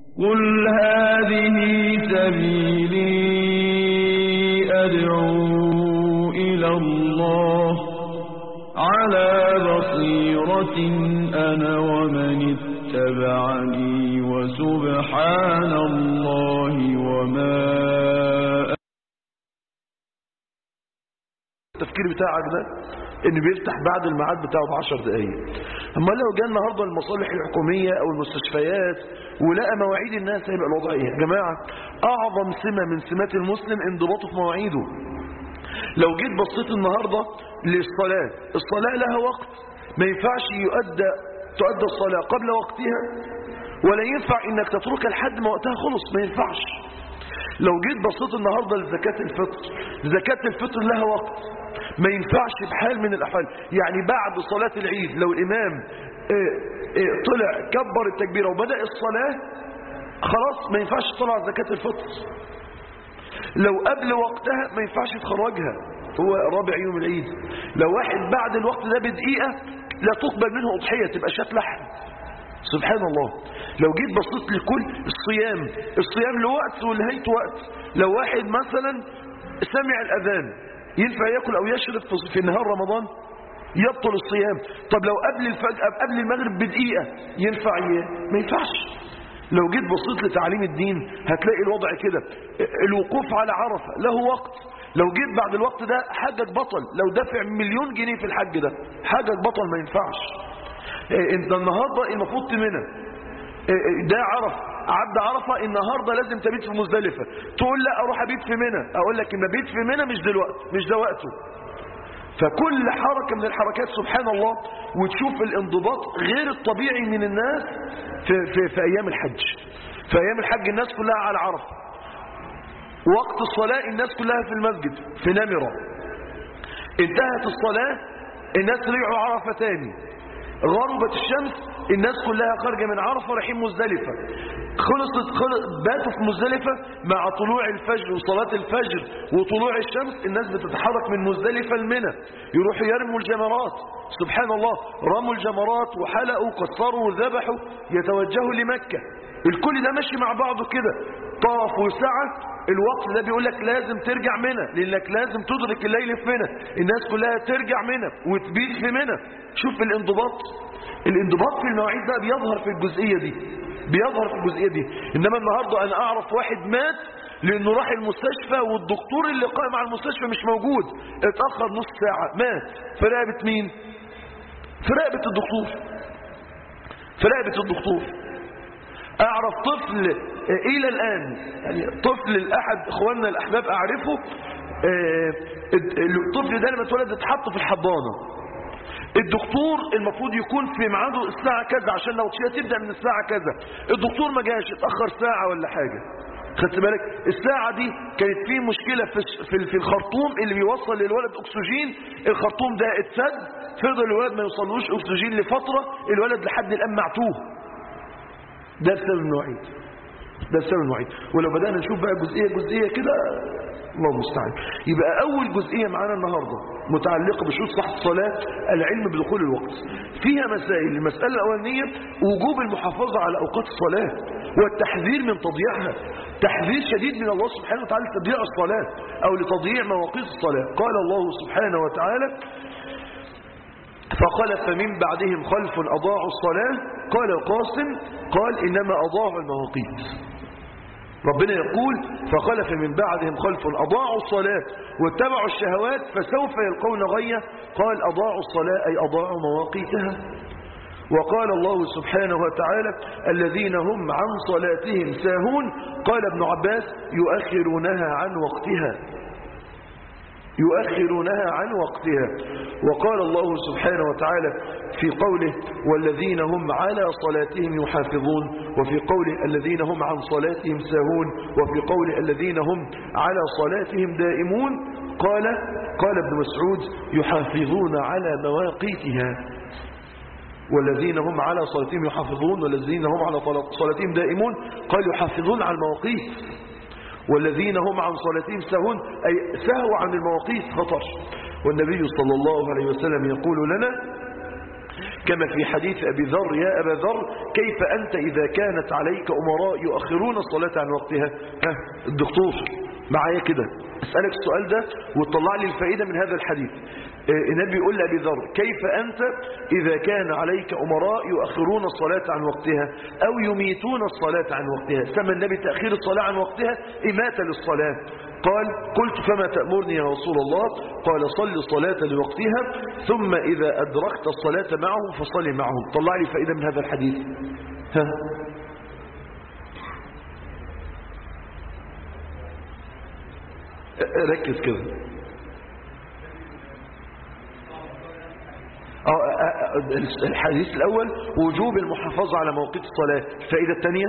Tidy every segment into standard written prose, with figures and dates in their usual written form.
قل هذه سبيلي أدعو إلى الله على بصيرة أنا ومن اتبعني وسبحان الله وما. التفكير بتاعك ده انه بيفتح بعد الميعاد بتاعه ب10 دقايق. اما لو جاء النهارده المصالح الحكوميه او المستشفيات ولقى مواعيد الناس هيبقى الوضع ايه؟ يا جماعه اعظم سمه من سمات المسلم انضباطه في مواعيده. لو جيت بصيت النهارده للصلاه، الصلاه لها وقت، ما ينفعش تؤدى الصلاه قبل وقتها، ولا ينفع انك تتركها لحد ما وقتها خلص، ما ينفعش. لو جيت بصيت النهارده لزكاه الفطر، زكاه الفطر لها وقت، ما ينفعش بحال من الأحوال. يعني بعد صلاة العيد لو الإمام طلع كبر التكبيرة وبدأ الصلاة، خلاص ما ينفعش تطلع زكاة الفطر. لو قبل وقتها ما ينفعش تخرجها، هو رابع يوم العيد. لو واحد بعد الوقت ده بدقيقة لا تقبل منه أضحية، تبقى شات لحم. سبحان الله. لو جيت بصيت لكل الصيام له وقت ولهيته وقت. لو واحد مثلا سمع الأذان ينفع يأكل أو يشرب في نهار رمضان؟ يبطل الصيام. طب لو قبل الفجر قبل المغرب بدقيقة ينفع ما ينفعش. لو جيت بصيت لتعليم الدين هتلاقي الوضع كده. الوقوف على عرفة له وقت، لو جيت بعد الوقت ده حاجك بطل. لو دافع 1,000,000 جنيه في الحج ده حاجك بطل، ما ينفعش. انت النهاردة المفروض تمنى، ده عدى عرفة، النهاردة لازم تبيت في مزدلفة. تقول لا اروح ابيت في منى، اقول لك ان بيت في منى مش دلوقتي، مش ده وقته. فكل حركة من الحركات سبحان الله، وتشوف الانضباط غير الطبيعي من الناس في ايام الحج. في ايام الحج الناس كلها على عرفة، وقت الصلاة الناس كلها في المسجد في نمرة. انتهت الصلاة الناس رجعوا عرفة تاني، غربت الشمس الناس كلها خارجة من عرفة رايحين مزدلفة. باتوا في مزدلفة مع طلوع الفجر وصلاة الفجر وطلوع الشمس الناس بتتحرك من مزدلفة لمنى، يروحوا يرموا الجمرات. سبحان الله، رموا الجمرات وحلقوا وكسروا وذبحوا، يتوجهوا لمكة. الكل ده ماشي مع بعضه كده، طاف وسعى. الوقت ده بيقول لك لازم ترجع منى، لانك لازم تدرك الليل في منى. الناس كلها ترجع منى وتبيت في منى. شوف الانضباط في المواعيد ده بيظهر في الجزئية دي. انما النهارده انا اعرف واحد مات لانه راح المستشفى والدكتور اللي قائم على المستشفى مش موجود، اتاخر نص ساعه، مات. في رقبه مين؟ في رقبه الدكتور. اعرف طفل الى الان، يعني طفل احد اخواننا الاحباب اعرفه، الطفل ده لما اتولد اتحط في الحضانه. الدكتور المفروض يكون في ميعاده الساعة كذا عشان لو تبدأ من الساعة كذا، الدكتور ما جاش، اتأخر ساعة ولا حاجة. خدت بالك؟ الساعة دي كانت فيه مشكلة في الخرطوم اللي بيوصل للولد أكسجين. الخرطوم ده اتسد، فضل الولد ما يوصلوش أكسجين لفترة، الولد لحد الآن معتوه. ده بسبب المواعيد. ولو بدأنا نشوف بقى جزئية كده، الله المستعان. يبقى أول جزئية معانا النهاردة متعلقة بشروط صحة الصلاة، العلم بدخول الوقت. فيها مسائل. المسألة الأولانية وجوب المحافظة على أوقات الصلاة والتحذير من تضييعها، تحذير شديد من الله سبحانه وتعالى لتضييع الصلاة أو لتضييع مواقيت الصلاة. قال الله سبحانه وتعالى: فخلف من بعدهم خلف أضاعوا الصلاة. قال القاسم قال إنما أضاعوا المواقيت. ربنا يقول: فخلف من بعدهم خلف أضاعوا الصلاة واتبعوا الشهوات فسوف يلقون غيا. قال أضاعوا الصلاة أي أضاعوا مواقيتها. وقال الله سبحانه وتعالى: الذين هم عن صلاتهم ساهون. قال ابن عباس: يؤخرونها عن وقتها. وقال الله سبحانه وتعالى في قوله: والذين هم على صلاتهم يحافظون، وفي قوله: الذين هم عن صلاتهم ساهون، وفي قوله: الذين هم على صلاتهم دائمون. قال ابن مسعود: يحافظون على مواقيتها. والذين هم على صلاتهم يحافظون والذين هم على صلاتهم دائمون، قال يحافظون على المواقيت. والذين هم عن صلاتهم ساهون أي سهوا عن المواقيت، خطر. والنبي صلى الله عليه وسلم يقول لنا: كما في حديث أبي ذر: يا أبا ذر كيف أنت إذا كانت عليك أمراء يؤخرون الصلاة عن وقتها؟ الدكتور معايا كده، أسألك السؤال ده وتطلع لي الفائدة من هذا الحديث. النبي يقول لأبي ذر: كيف أنت إذا كان عليك أمراء يؤخرون الصلاة عن وقتها أو يميتون الصلاة عن وقتها؟ سمى النبي تأخير الصلاة عن وقتها إماتة للصلاة. قال: قلت فما تأمرني يا رسول الله؟ قال: صل الصلاة لوقتها ثم إذا أدركت الصلاة معهم فصل معهم. طلع لي فائدة من هذا الحديث. ركز كده. الحديث الأول وجوب المحافظة على مواقيت الصلاة. الفائدة الثانية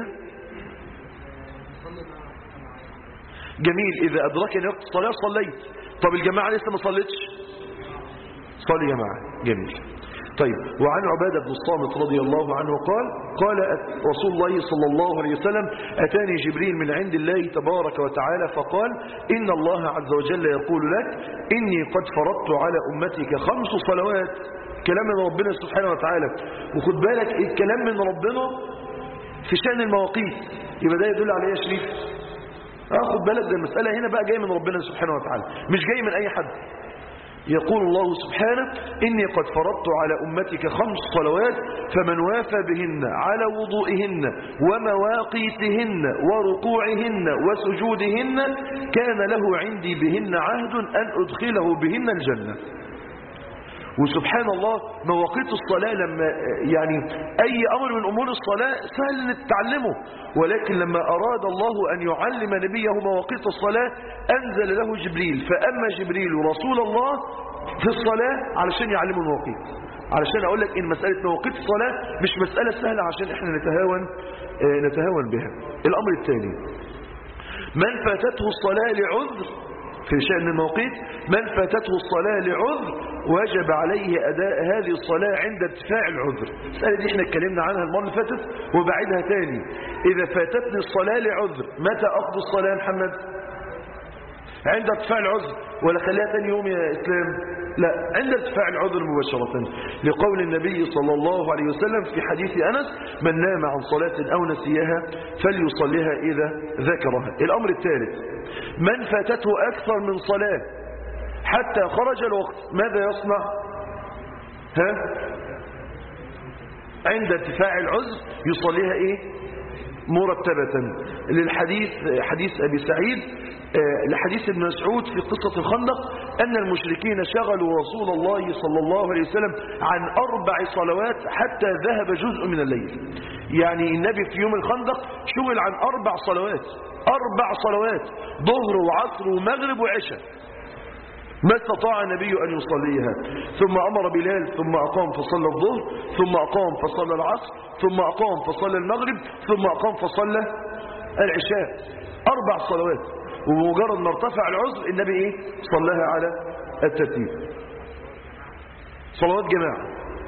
جميل، إذا أدركني وقت الصلاة صليت. طب الجماعة لسه ما صليتش، صلي يا جماعة. جميل. طيب، وعن عبادة بن الصامت رضي الله عنه قال رسول الله صلى الله عليه وسلم: أتاني جبريل من عند الله تبارك وتعالى فقال: إن الله عز وجل يقول لك إني قد فرضت على أمتك 5 صلوات. كلام من ربنا سبحانه وتعالى. وخد بالك الكلام من ربنا في شأن المواقيت، يبقى ده يدل على ايه يا شريف؟ خد بالك، ده المسألة هنا بقى جاية من ربنا سبحانه وتعالى، مش جاي من أي حد. يقول الله سبحانه: إني قد فرضت على أمتك 5 صلوات فمن وافى بهن على وضوئهن ومواقيتهن وركوعهن وسجودهن كان له عندي بهن عهد أن أدخله بهن الجنة. وسبحان الله مواقيت الصلاة لما يعني أي أمر من أمور الصلاة سهل نتعلمه، ولكن لما أراد الله أن يعلم نبيه مواقيت الصلاة أنزل له جبريل، فأما جبريل رسول الله في الصلاة علشان يعلمه المواقيت. علشان أقول لك إن مسألة مواقيت الصلاة مش مسألة سهلة عشان إحنا نتهاون بها. الأمر الثاني: من فاتته الصلاة لعذر، في شأن الموقيت، من فاتته الصلاة لعذر وجب عليه أداء هذه الصلاة عند ارتفاع العذر. السؤال دي احنا اتكلمنا عنها المرة اللي فاتت وبعدها تاني. إذا فاتتني الصلاة لعذر متى أقضي الصلاة يا محمد؟ عند ارتفاع العذر، ولا خليها تاني يوم يا إسلام؟ لا، عند ارتفاع العذر مباشرة، لقول النبي صلى الله عليه وسلم في حديث أنس: من نام عن صلاة أو نسيها فليصليها إذا ذكرها. الأمر الثالث: من فاتته أكثر من صلاة حتى خرج الوقت ماذا يصنع؟ عند ارتفاع العذر يصليها إيه؟ مرتبة. للحديث حديث أبي سعيد لحديث ابن مسعود في قصة الخندق أن المشركين شغلوا رسول الله صلى الله عليه وسلم عن 4 صلوات حتى ذهب جزء من الليل. يعني النبي في يوم الخندق شغل عن 4 صلوات، 4 صلوات، ظهر وعصر ومغرب وعشاء، ما استطاع النبي أن يصليها. ثم أمر بلال ثم أقام فصلى الظهر، ثم أقام فصلى العصر، ثم أقام فصلى المغرب، ثم أقام فصلى العشاء. 4 صلوات، وبمجرد ما ارتفع العذر النبي ايه؟ صلاها على الترتيب. صلوات جماعة.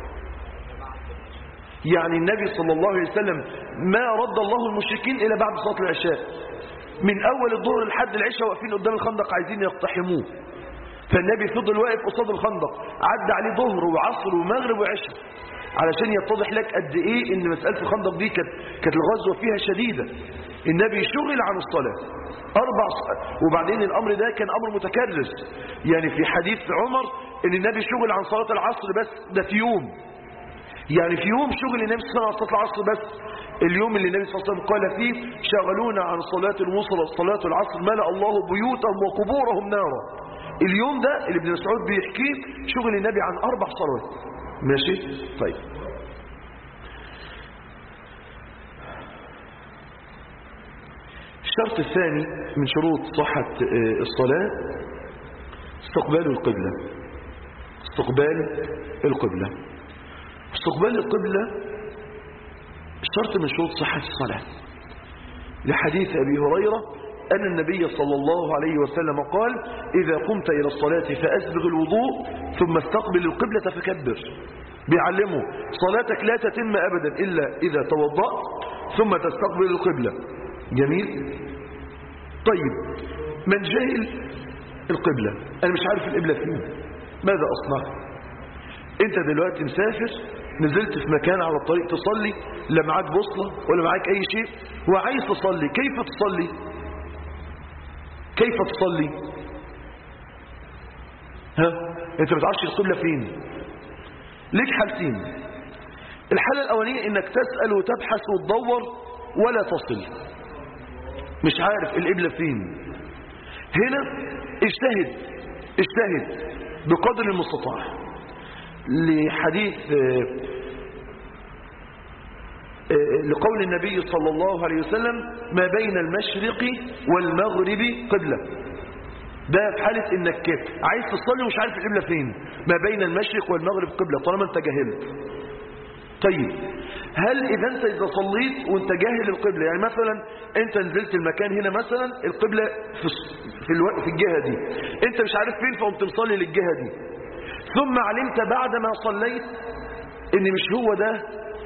يعني النبي صلى الله عليه وسلم ما رد الله المشركين إلى بعد صلاة العشاء. من أول الظهر لحد العشاء واقفين قدام الخندق عايزين يقتحموه، فالنبي فضل واقف قصاد الخندق، عدى عليه ظهر وعصر ومغرب وعشاء علشان يتضح لك قد ايه ان مسألة الخندق دي كانت الغزوة فيها شديدة. النبي شغل عن الصلاة 4 وبعدين الأمر ده كان أمر متكرر. يعني في حديث عمر ان النبي شغل عن صلاة العصر بس، ده في يوم، يعني في يوم شغل النبي صلى الله عليه وسلم عن صلاة العصر بس. اليوم اللي النبي صلى الله عليه وسلم قال فيه: شغلونا عن صلاة الوسطى صلاة العصر ملأ الله بيوتهم وقبورهم نارا. اليوم ده اللي ابن مسعود بيحكيه شغل النبي عن 4 صلوات. ماشي؟ طيب، الشرط الثاني من شروط صحة الصلاة استقبال القبلة. استقبال القبلة. استقبال القبلة شرط من شروط صحة الصلاة، لحديث أبي هريرة أن النبي صلى الله عليه وسلم قال: إذا قمت إلى الصلاة فأسبغ الوضوء ثم استقبل القبلة فكبر. بيعلمه صلاتك لا تتم أبدا إلا إذا توضأت ثم تستقبل القبلة. جميل؟ طيب، من جاهل القبلة، أنا مش عارف القبلة فين، ماذا أصنع؟ أنت دلوقتي مسافر نزلت في مكان على الطريق تصلي، لا معاك بوصلة ولا معاك أي شيء، وعايز تصلي، كيف تصلي؟ كيف تصلي؟ أنت ما بتعرفش القبلة فين؟ ليك حالتين. الحالة الأولانية إنك تسأل وتبحث وتدور ولا تصل، مش عارف القبلة فين. هنا اجتهد بقدر المستطاع، لحديث لقول النبي صلى الله عليه وسلم ما بين المشرق والمغرب قبلة. ده في حالة انك عايز تصلي ومش عارف القبلة فين. ما بين المشرق والمغرب قبلة طالما انت جاهلت. طيب هل اذا صليت وانت جاهل القبلة، يعني مثلا انت نزلت المكان هنا مثلا القبلة في الجهة دي، انت مش عارف فين فقمت مصلي للجهة دي، ثم علمت بعد ما صليت ان مش هو ده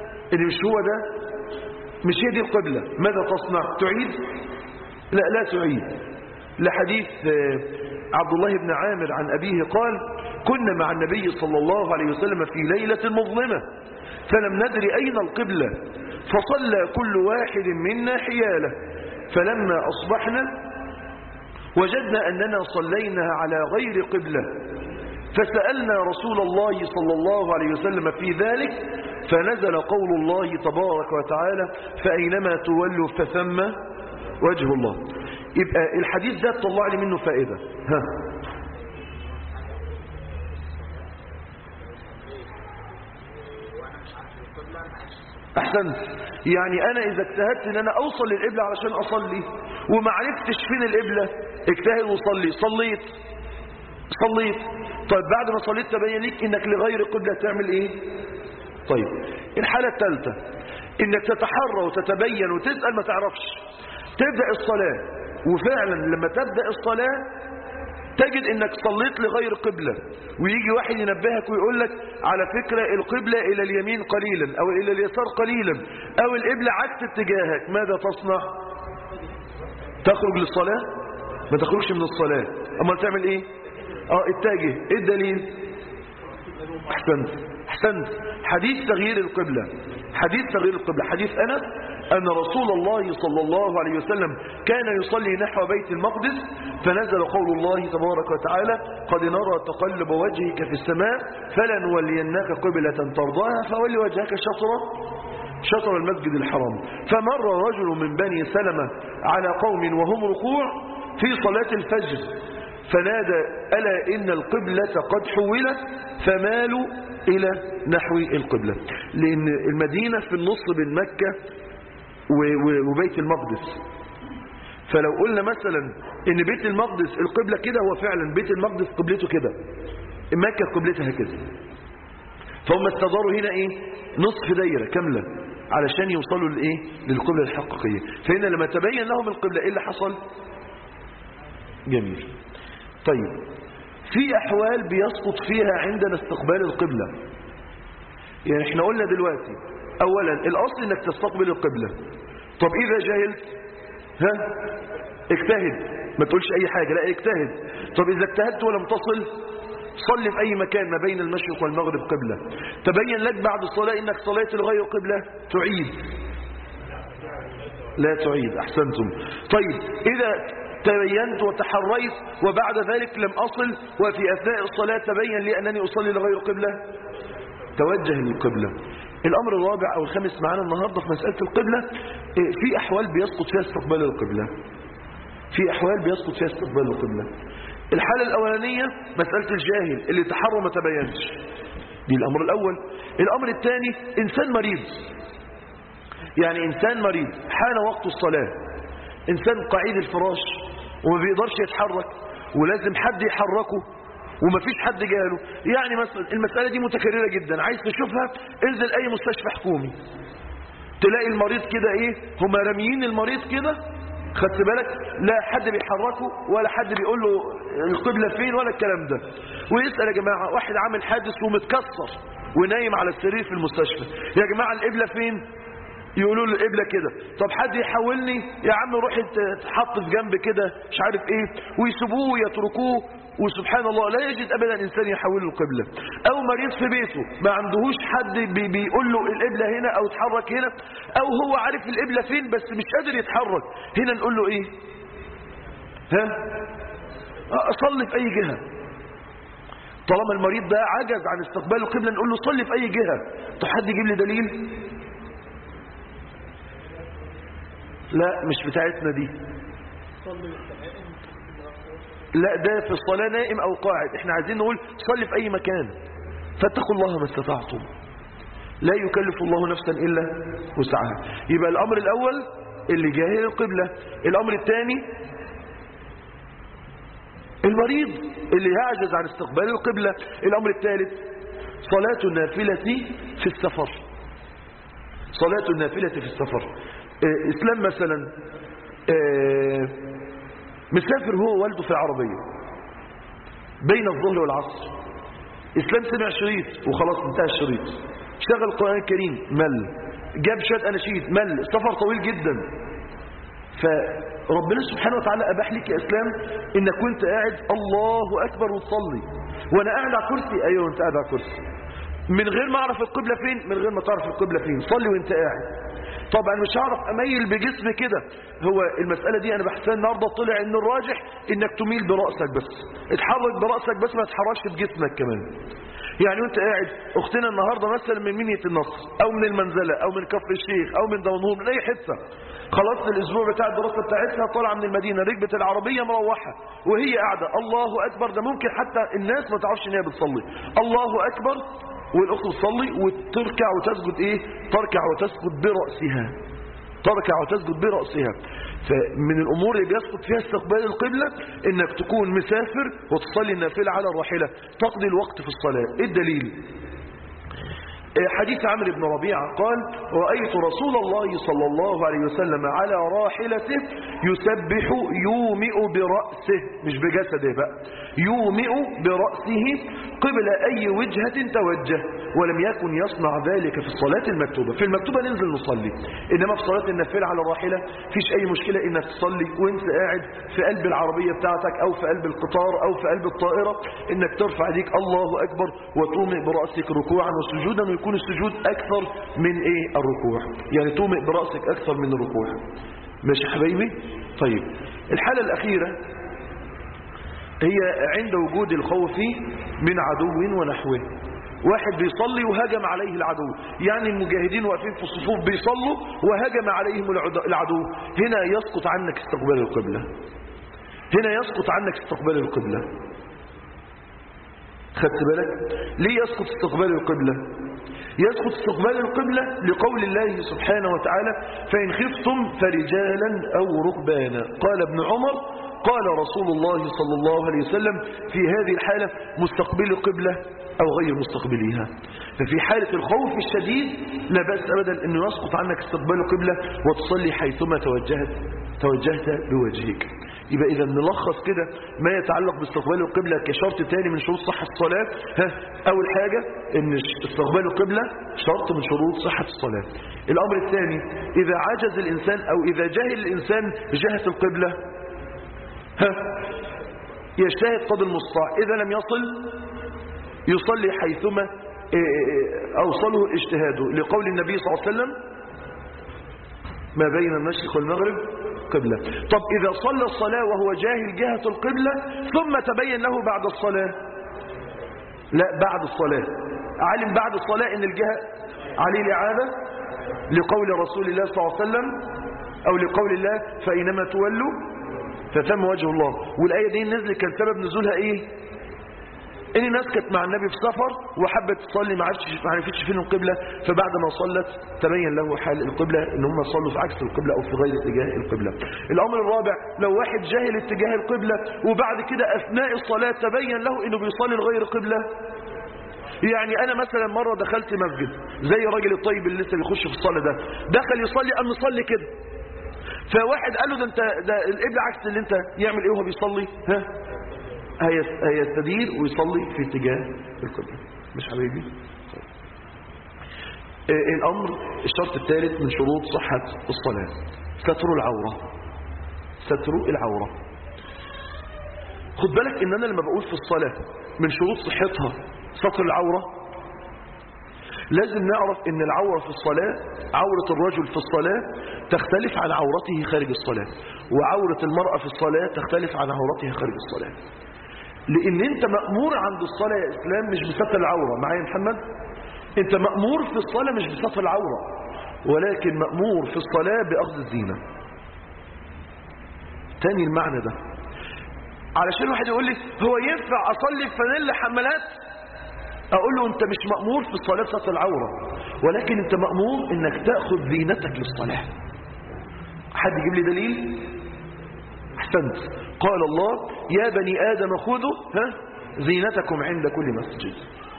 مش هي دي القبلة، ماذا تصنع؟ تعيد؟ لا تعيد. لحديث عبد الله بن عامر عن أبيه قال كنا مع النبي صلى الله عليه وسلم في ليلة مظلمة فلم ندري أين القبلة فصلى كل واحد منا حياله، فلما أصبحنا وجدنا أننا صلينا على غير قبلة فسألنا رسول الله صلى الله عليه وسلم في ذلك فنزل قول الله تبارك وتعالى فأينما تولوا فثم وجه الله. يبقى الحديث ده طلع لي منه فائدة. أحسنت. يعني أنا إذا اجتهدت إن أنا أوصل للقبلة علشان أصلي وما عرفتش فين القبلة، اجتهد وصلي، صليت. طيب بعد ما صليت تبين لك إنك لغير قبلة تعمل إيه؟ طيب الحالة الثالثة إنك تتحرى وتتبين وتسأل ما تعرفش، تبدأ الصلاة وفعلا لما تبدأ الصلاة تجد انك صليت لغير قبلة، ويجي واحد ينبهك ويقول لك على فكرة القبلة الى اليمين قليلا او الى اليسار قليلا او القبلة عكس اتجاهك، ماذا تصنع؟ تخرج للصلاة؟ ما تخرجش من الصلاة، اما تعمل ايه؟ اتجه. ايه الدليل؟ احسنت. حديث تغيير القبلة، حديث أنس أن رسول الله صلى الله عليه وسلم كان يصلي نحو بيت المقدس فنزل قول الله تبارك وتعالى قد نرى تقلب وجهك في السماء فلنولينك قبلة ترضاها فولي وجهك شطر المسجد الحرام. فمر رجل من بني سلمة على قوم وهم ركوع في صلاة الفجر فنادى ألا إن القبلة قد حولت فمالوا إلى نحو القبلة، لأن المدينة في النص بين مكة وبيت المقدس. فلو قلنا مثلا إن بيت المقدس القبلة كده، هو فعلا بيت المقدس قبلته كده، مكة قبلتها كده، فهم استداروا هنا إيه؟ نصف دايرة كاملة علشان يوصلوا لإيه؟ للقبلة الحقيقية. فهنا لما تبين لهم القبلة إيه اللي حصل؟ جميل. طيب في أحوال بيسقط فيها عندنا استقبال القبلة. يعني احنا قلنا دلوقتي أولا الأصل إنك تستقبل القبلة. طب إذا جاهلت اجتهد، ما تقولش أي حاجة، لا اجتهد. طب إذا اجتهدت ولم تصل صلي في أي مكان ما بين المشرق والمغرب قبلة. تبين لك بعد الصلاة إنك صليت لغير قبلة، تعيد؟ لا تعيد. أحسنتم. طيب إذا تبينت وتحريت وبعد ذلك لم أصل وفي أثناء الصلاة تبين لي أنني أصلي لغير قبلة، توجه للقبلة. الأمر الرابع أو الخامس معنا النهاردة في مسألة القبلة، في أحوال بيسقط فيها استقبال القبلة. الحالة الأولانية مسألة الجاهل اللي تحرى ما تبينش، دي الأمر الأول. الأمر الثاني إنسان مريض، يعني إنسان مريض حان وقت الصلاة، إنسان قاعد الفراش وما بيقدرش يتحرك ولازم حد يحركه ومفيش حد جاله. يعني مثلا المسألة دي متكررة جدا، عايز تشوفها انزل أي مستشفى حكومي تلاقي المريض كده ايه، هم راميين المريض كده، خدت بالك، لا حد بيحركه ولا حد بيقول له القبلة فين ولا الكلام ده. ويسأل يا جماعة واحد عامل حادث ومتكسر ونايم على السرير في المستشفى، يا جماعة القبلة فين؟ يقولوا له القبلة كده. طب حد يحولني؟ يا عم روح تحط في جنب كده مش عارف ايه، ويسيبوه ويتركوه. وسبحان الله لا يجد ابدا انسان يحول له القبلة. او مريض في بيته ما عندهوش حد بيقول له القبلة هنا او اتحرك هنا، او هو عارف القبلة فين بس مش قادر يتحرك، هنا نقول له ايه؟ صلي في اي جهة. طالما المريض ده عجز عن استقبال القبلة نقول له صلي في اي جهة. طب حد يجيب لي دليل؟ لا مش بتاعتنا دي. لا ده في الصلاة نائم او قاعد. احنا عايزين نقول صلي في اي مكان. فاتقوا الله ما استطعتم، لا يكلف الله نفسا الا وسعها. يبقى الامر الاول اللي جاهل القبلة. الامر الثاني المريض اللي يعجز عن استقبال القبلة. الامر الثالث صلاة النافلة في السفر. صلاة النافلة في السفر. اسلام مثلا مسافر هو والده في العربية بين الظهر والعصر. اسلام سمع شريط وخلاص انتهى الشريط، شغل القرآن الكريم مل، جاب شوية اناشيد مل، السفر طويل جدا. فربنا سبحانه وتعالى اباح لك يا اسلام انك وانت قاعد الله اكبر وتصلي. وانا قاعد على كرسي، ايوه انت قاعد على كرسي، من غير ما اعرف القبلة فين، من غير ما تعرف القبلة فين، صلي وانت قاعد. طبعا مش هعرف اميل بجسمي كده. هو المسألة دي انا بحثها النهاردة طلع ان الراجح انك تميل برأسك بس، اتحرك برأسك بس ما تتحركش بجسمك كمان. يعني وانت قاعد اختنا النهاردة مثلا من منية النصر او من المنزلة او من كفر الشيخ او من دونهور من اي حتة، خلاص الاسبوع بتاع الدراسة بتاعتها طالعة من المدينة، ركبت العربية مروحة وهي قاعدة الله اكبر. ده ممكن حتى الناس ما تعرفش ان هي بتصلي الله اكبر والاخت تصلي وتركع وتسجد ايه؟ تركع وتسجد برأسها، تركع وتسجد برأسها. فمن الامور اللي بيسقط فيها استقبال القبلة انك تكون مسافر وتصلي النافلة على الراحلة، تقضي الوقت في الصلاة. ايه الدليل؟ حديث عمرو بن ربيعة قال رأيت رسول الله صلى الله عليه وسلم على راحلته يسبح يومئ برأسه، مش بجسده بقى، يومئ برأسه قبل أي وجهة توجه، ولم يكن يصنع ذلك في الصلاة المكتوبة. في المكتوبة ننزل نصلي، إنما في صلاة النافلة على الراحلة فيش أي مشكلة إنك تصلي وإنت قاعد في قلب العربية بتاعتك أو في قلب القطار أو في قلب الطائرة، إنك ترفع يديك الله أكبر وتومئ برأسك ركوعا وسجودا، ويكون السجود أكثر من إيه؟ الركوع. يعني تومئ برأسك أكثر من الركوع. ماشي يا حبايبي؟ طيب الحالة الأخيرة هي عند وجود الخوف من عدو ونحوه. واحد بيصلي وهجم عليه العدو، يعني المجاهدين واقفين في الصفوف بيصلوا وهجم عليهم العدو، هنا يسقط عنك استقبال القبلة. هنا يسقط عنك استقبال القبلة. خدت بالك؟ ليه يسقط استقبال القبلة؟ يسقط استقبال القبلة لقول الله سبحانه وتعالى فإن خفتم فرجالا أو ركبانا. قال ابن عمر قال رسول الله صلى الله عليه وسلم في هذه الحالة مستقبل القبلة أو غير مستقبليها. ففي حالة الخوف الشديد لا بأس أبدا أنه يسقط عنك استقبال القبلة وتصلي حيثما توجهت بوجهك. يبقى إذا نلخص كده ما يتعلق باستقبال القبلة كشرط تاني من شروط صحة الصلاة. أول حاجة أن استقبال القبلة شرط من شروط صحة الصلاة. الأمر الثاني إذا عجز الإنسان أو إذا جهل الإنسان جهة القبلة يجتهد قدر المستطاع، إذا لم يصل يصلي حيثما أوصله اجتهاده، لقول النبي صلى الله عليه وسلم ما بين المشرق والمغرب قبلة. طب إذا صلى الصلاة وهو جاهل جهة القبلة ثم تبين له بعد الصلاة، لا بعد الصلاة علم بعد الصلاة إن الجهة عليه الإعادة لقول رسول الله صلى الله عليه وسلم أو لقول الله فإنما تولوا فثم وجه الله. والآية دي نزل كان سبب نزولها إيه؟ إن الناس كانت مع النبي في سفر وحبت تصلي ما عرفتش فين القبلة، فبعد ما صلت تبين له حال القبلة إن هم صلوا في عكس القبلة أو في غير اتجاه القبلة. الأمر الرابع لو واحد جاهل اتجاه القبلة وبعد كده أثناء الصلاة تبين له إنه بيصلي لغير القبلة. يعني أنا مثلا مرة دخلت مسجد زي الراجل الطيب اللي لسه بيخش في الصلاة ده، دخل يصلي قام يصلي كده، فواحد قال له ده القبلة عكس اللي انت يعمل ايه وهو بيصلي؟ هيستدير ويصلي في اتجاه القبلة. مش حبيبي؟ الأمر الشرط الثالث من شروط صحة الصلاة ستر العورة. ستر العورة. خد بالك إن أنا لما بقول في الصلاة من شروط صحتها ستر العورة، لازم نعرف إن العورة في الصلاة، عورة الرجل في الصلاة تختلف عن عورته خارج الصلاة، وعورة المرأة في الصلاة تختلف عن عورتها خارج الصلاة. لأن أنت مأمور عند الصلاة يا إسلام مش بستر العورة. معايا محمد؟ أنت مأمور في الصلاة مش بستر العورة، ولكن مأمور في الصلاة بأخذ الزينة. تاني المعنى ده، علشان واحد يقول لي هو ينفع أصلي بفانيلا حمالات؟ أقول له أنت مش مأمور في الصلاة بستر العورة، ولكن أنت مأمور أنك تأخذ زينتك للصلاة. حد يجيب لي دليل؟ أحسنت. قال الله يا بني آدم خذوا زينتكم عند كل مسجد.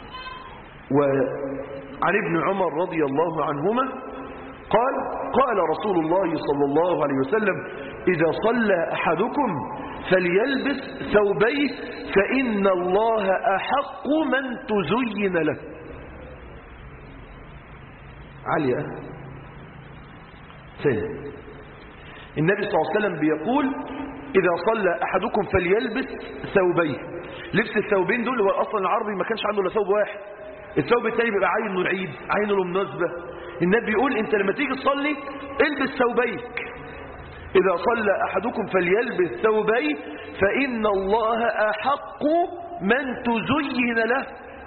وعن ابن عمر رضي الله عنهما قال رسول الله صلى الله عليه وسلم إذا صلى أحدكم فليلبس ثوبيه فإن الله أحق من تزين له. عليا ثاني، النبي صلى الله عليه وسلم بيقول إذا صلى أحدكم فليلبس ثوبيه. لبس الثوبين دول هو أصلا العربي ما كانش عنده إلا ثوب واحد، الثوب الثاني بيبقى عينه العيد، عينه المناسبة. النبي بيقول أنت لما تيجي تصلي البس ثوبيك. إذا صلى أحدكم فليلبس ثوبيه فإن الله أحق من تزين له.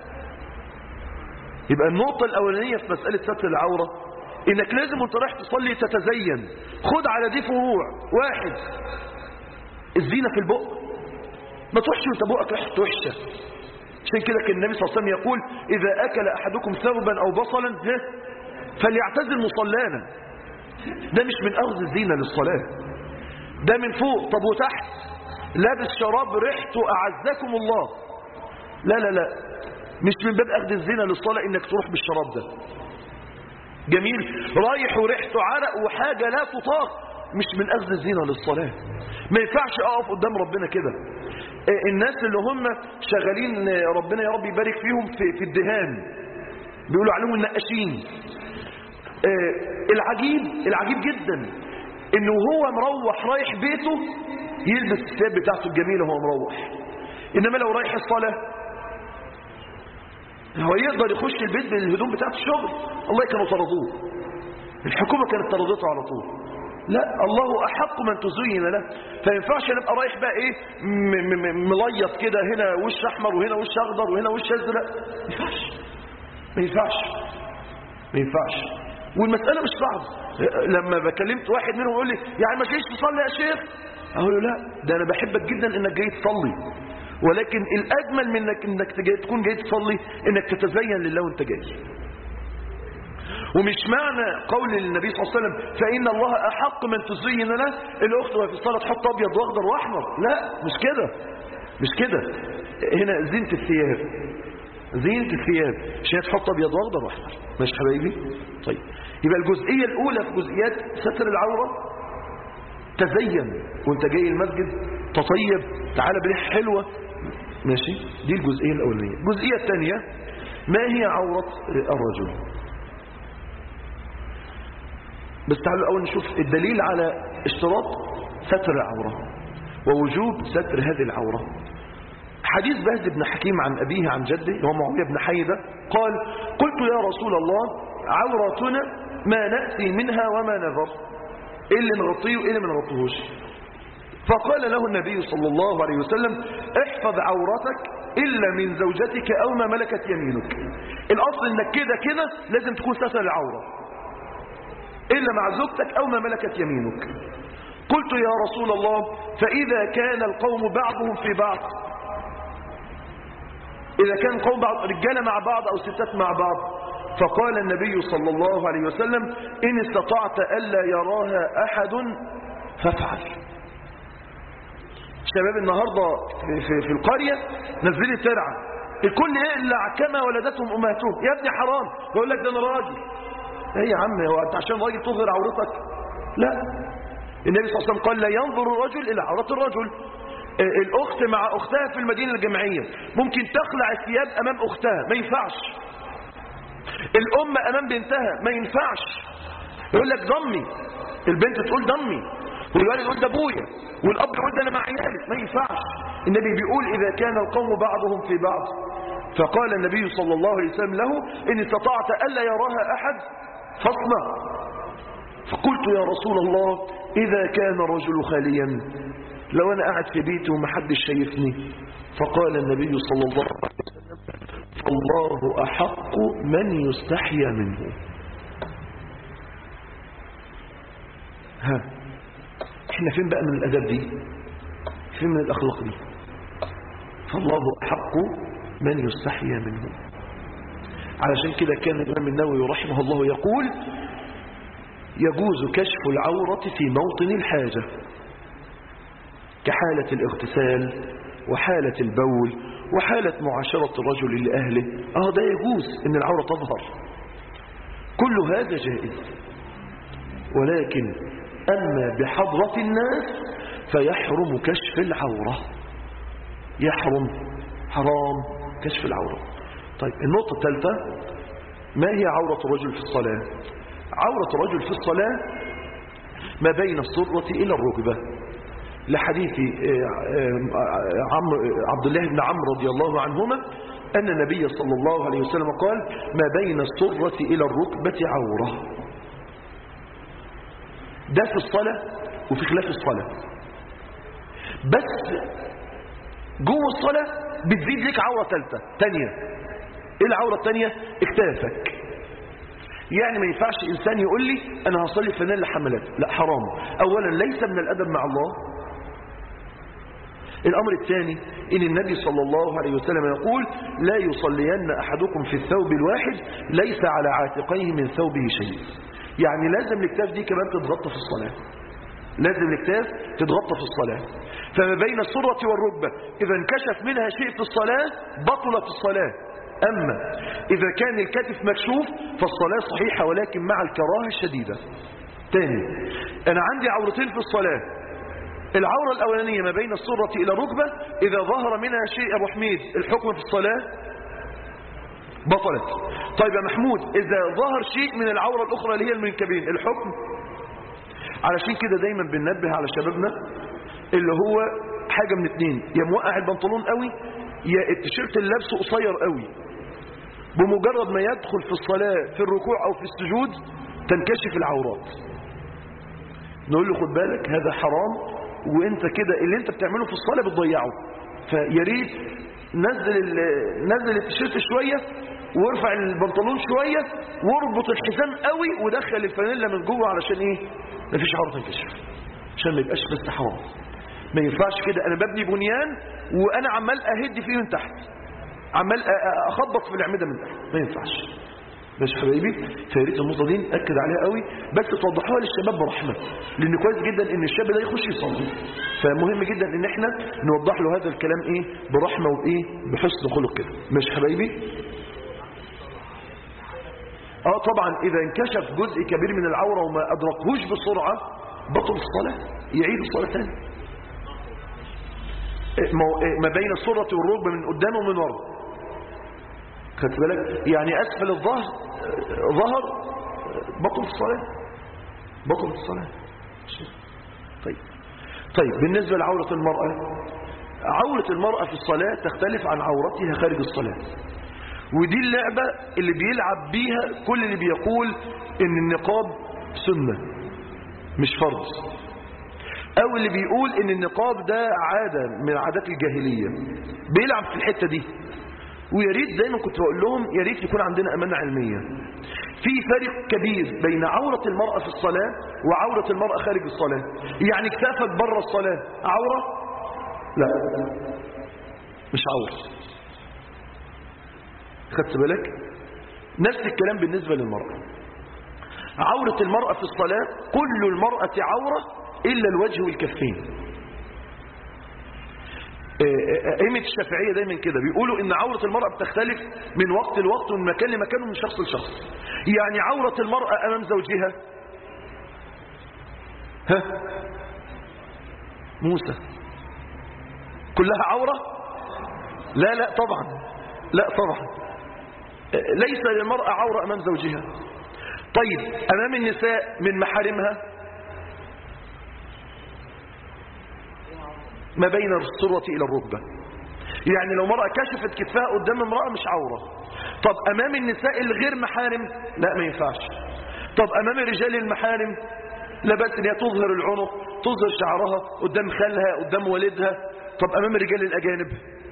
يبقى النقطة الأولانية في مسألة ستر العورة إنك لازم وانت رايح تصلي تتزين. خد على دي فروع. واحد، الزينة في البق، ما تروحش وانت بقك ريحته وحشة. عشان كده كان النبي صلى الله عليه وسلم يقول إذا أكل أحدكم ثوبا أو بصلا فليعتزل مصلانا. ده مش من أخذ الزينة للصلاة، ده من فوق. طب وتحت لابس شراب ريحته أعزكم الله، لا لا لا، مش من باب أخذ الزينة للصلاة إنك تروح بالشراب ده. جميل، رايح وريحته عرق وحاجة لا تطاق، مش من أخذ الزينة للصلاة. ما ينفعش أقف قدام ربنا كده. الناس اللي هم شغالين ربنا يا رب يبارك فيهم في الدهان بيقولوا عليهم النقاشين. العجيب جدا انه هو مروح رايح بيته يلبس الثياب بتاعته الجميلة وهو مروح، انما لو رايح الصلاة هو يقدر يخش البيت بالهدوم بتاعت الشغل. الله كانوا طردوه، الحكومة كانت طردته على طول. لا، الله أحق من تزين له. فينفعش نبقى رايح بقى ايه مليط كده، هنا وش احمر وهنا وش اخضر وهنا وش ازرق. ما ينفعش. والمسألة مش صعبة. لما بكلمت واحد منهم يقول لي يعني ما جايش تصلي يا شيخ، اقول له لا، ده انا بحبك جدا انك جاي تصلي، ولكن الاجمل من انك تكون جاي تصلي انك تتزين لله وانت جاي. ومش معنى قول النبي صلى الله عليه وسلم فإن الله أحق من تزين له الأخت وهي في الصلاة تحط أبيض وأخضر وأحمر. لا، مش كده. هنا زينة الثياب عشان تحط أبيض وأخضر وأحمر. ماشي حبايبي؟ طيب، يبقى الجزئية الأولى في جزئيات ستر العورة تزين وانت جاي المسجد، تطيب، تعالى بريح حلوة. ماشي، دي الجزئية الأولانية. الجزئية الثانية، ما هي عورة الرجل؟ بس تعالوا الأول نشوف الدليل على اشتراط ستر العورة ووجوب ستر هذه العورة. حديث بهز بن حكيم عن أبيه عن جده وهو معاوية بن حيدة قال قلت يا رسول الله عورتنا ما نأتي منها وما نذر، إيه اللي نغطيه وإيه اللي ما نغطيهوش؟ فقال له النبي صلى الله عليه وسلم احفظ عورتك إلا من زوجتك أو ما ملكت يمينك. الأصل إنك كده لازم تكون ستر العورة إلا مع زوجتك أو ما ملكت يمينك. قلت يا رسول الله فإذا كان القوم بعضهم في بعض، إذا كان قوم بعض رجالة مع بعض أو ستات مع بعض، فقال النبي صلى الله عليه وسلم إن استطعت ألا يراها أحد فافعل. شباب النهاردة في القرية نزلي ترعى، الكل يقلع كما ولدتهم أمهاتهم. يا ابني حرام، يقول لك ده أنا راجل. ايه يا عم، هو انت عشان راجل تظهر عورتك؟ لا، النبي صلى الله عليه وسلم قال لا ينظر الرجل الى عورة الرجل. الاخت مع اختها في المدينة الجامعية ممكن تخلع الثياب امام اختها، ما ينفعش. الأم أمام بنتها ما ينفعش، يقول لك ضمي، البنت تقول ضمي، والولد يقول ده ابويا، والأب يقول ده أنا مع عيالي، ما ينفعش. النبي بيقول إذا كان القوم بعضهم في بعض، فقال النبي صلى الله عليه وسلم له إن استطعت ألا يراها أحد فاصنع. فقلت يا رسول الله إذا كان الرجل خاليا، لو أنا قاعد في بيتي ومحدش شايفني، فقال النبي صلى الله عليه وسلم فالله أحق من يستحيا منه. ها احنا فين بقى من الأدب دي؟ فين من الأخلاق دي؟ فالله أحق من يستحيا منه. علشان كده كان الإمام النووي رحمه الله يقول يجوز كشف العورة في موطن الحاجة كحالة الاغتسال وحالة البول وحالة معاشرة الرجل لأهله. ده يجوز ان العورة تظهر، كل هذا جائز. ولكن أما بحضرة الناس فيحرم كشف العورة، يحرم، حرام كشف العورة. طيب النقطة الثالثة، ما هي عورة الرجل في الصلاة؟ عورة الرجل في الصلاة ما بين السرة إلى الركبة، لحديث عبد الله بن عمرو رضي الله عنهما أن النبي صلى الله عليه وسلم قال ما بين السرة إلى الركبة عورة. ده في الصلاة وفي خلاف الصلاة، بس جوه الصلاة بتزيد لك عورة ثالثة تانية. ايه العورة التانية؟ اكتافك. يعني ما ينفعش إنسان يقول لي أنا هصلي فنان حملات، لا حرام. أولا ليس من الأدب مع الله. الأمر الثاني إن النبي صلى الله عليه وسلم يقول لا يصلين أحدكم في الثوب الواحد ليس على عاتقيه من ثوبه شيء. يعني لازم الاكتاف دي كمان تتغطى في الصلاة، لازم الاكتاف تتغطى في الصلاة. فما بين السرة والركبة إذا انكشف منها شيء في الصلاة بطلت الصلاة. أما إذا كان الكتف مكشوف فالصلاة صحيحة ولكن مع الكراهة الشديدة. تاني، أنا عندي عورتين في الصلاة، العورة الأولانية ما بين السرة إلى الركبة، إذا ظهر منها شيء يا أبو حميد الحكم في الصلاة بطلت. طيب يا محمود إذا ظهر شيء من العورة الأخرى اللي هي المنكبين الحكم. علشان كده دايما بننبه على شبابنا اللي هو حاجة من اتنين، يا موقع البنطلون قوي يا التيشيرت اللي لابسه قصير قوي، بمجرد ما يدخل في الصلاة في الركوع أو في السجود تنكشف العورات. نقول له خد بالك هذا حرام، وانت كده اللي انت بتعمله في الصلاة بتضيعه، فياريت نزل التيشيرت شوية وارفع البنطلون شوية واربط الحزام قوي ودخل الفانيلا من جوه علشان ايه؟ مفيش عورة تنكشف، عشان ما يبقاش بس حرام. ما ينفعش كده انا ببني بنيان وانا عمال اهد فيه من تحت، عمال اخبط في الاعمده من تحت، ما ينفعش. ماشي حبايبي؟ فياريت النقطه دي ناكد عليها قوي، بس توضحوها للشباب برحمه، لان كويس جدا ان الشاب ده يخش يصلي، فمهم جدا ان احنا نوضح له هذا الكلام ايه برحمه وايه بحسن خلق كده. ماشي حبايبي؟ طبعا اذا انكشف جزء كبير من العوره وما ادركهوش بسرعه بطل الصلاه، يعيد الصلاه ثاني. ما بين السرة والركبة من قدام ومن ورا، خدت بالك؟ يعني أسفل الظهر ظهر بطل الصلاة، بطل الصلاة. طيب بالنسبة لعورة المرأة، عورة المرأة في الصلاة تختلف عن عورتها خارج الصلاة، ودي اللعبة اللي بيلعب بيها كل اللي بيقول إن النقاب سنة مش فرض، او اللي بيقول ان النقاب ده عادة من عادات الجاهلية، بيلعب في الحتة دي. وياريت دايما كنت بقول لهم ياريت يكون عندنا امانة علمية. في فرق كبير بين عورة المرأة في الصلاة وعورة المرأة خارج الصلاة. يعني كتافك بره الصلاة عورة؟ لا مش عورة، خدت بالك؟ نفس الكلام بالنسبة للمرأة. عورة المرأة في الصلاة كل المرأة عورة إلا الوجه والكفين. أئمة الشافعية دايما كده بيقولوا إن عورة المرأة بتختلف من وقت لوقت ومن مكان لمكان ومن شخص لشخص. يعني عورة المرأة أمام زوجها موسى كلها عورة؟ لا طبعا، لا طبعا، ليس للمرأة عورة أمام زوجها. طيب أمام النساء من محارمها ما بين السرة إلى الركبة، يعني لو مرأة كشفت كتفها قدام امرأة مش عورة. طب أمام النساء الغير محارم لا ما ينفعش. طب أمام الرجال المحارم لا بأس ان هي تظهر العنق، تظهر شعرها قدام خالها قدام والدها. طب أمام الرجال الأجانب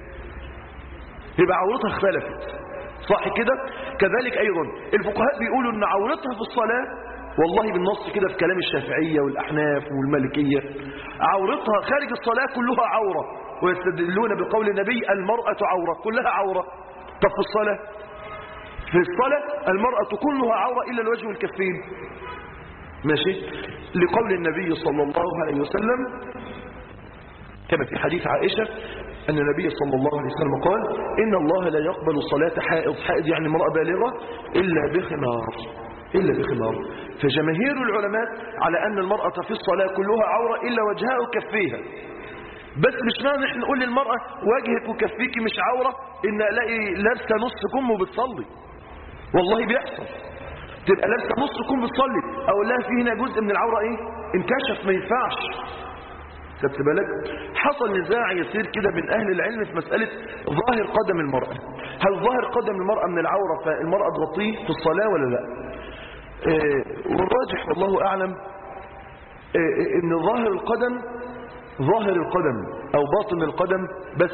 يبقى عورتها اختلفت، صح كده؟ كذلك أيضا الفقهاء بيقولوا ان عورتها في الصلاة، والله بالنص كده في كلام الشافعية والأحناف والمالكية، عورتها خارج الصلاة كلها عورة، ويستدلون بقول النبي المرأة عورة، كلها عورة. طب في الصلاة، في الصلاة المرأة كلها عورة إلا الوجه والكفين، ماشي، لقول النبي صلى الله عليه وسلم كما في حديث عائشة أن النبي صلى الله عليه وسلم قال إن الله لا يقبل صلاة حائض، حائض يعني امرأة بالغة، إلا بخمار، إلا بخمار. فجماهير العلماء على أن المرأة في الصلاة كلها عورة إلا وجهها وكفيها. بس مش معنى نحن نقول للمرأة وجهك وكفيك مش عورة إن ألاقي لابسة نص كم وبتصلي، والله بيحصل، تبقى لابسة نص كم بتصلي أقول لها في هنا جزء من العورة إيه انكشف، ما ينفعش. خدت بالك؟ حصل نزاع يسير كده من أهل العلم في مسألة ظاهر قدم المرأة، هل ظاهر قدم المرأة من العورة فالمرأة تغطيه في الصلاة ولا لا؟ والراجح والله أعلم إن ظاهر القدم، ظاهر القدم أو باطن القدم بس،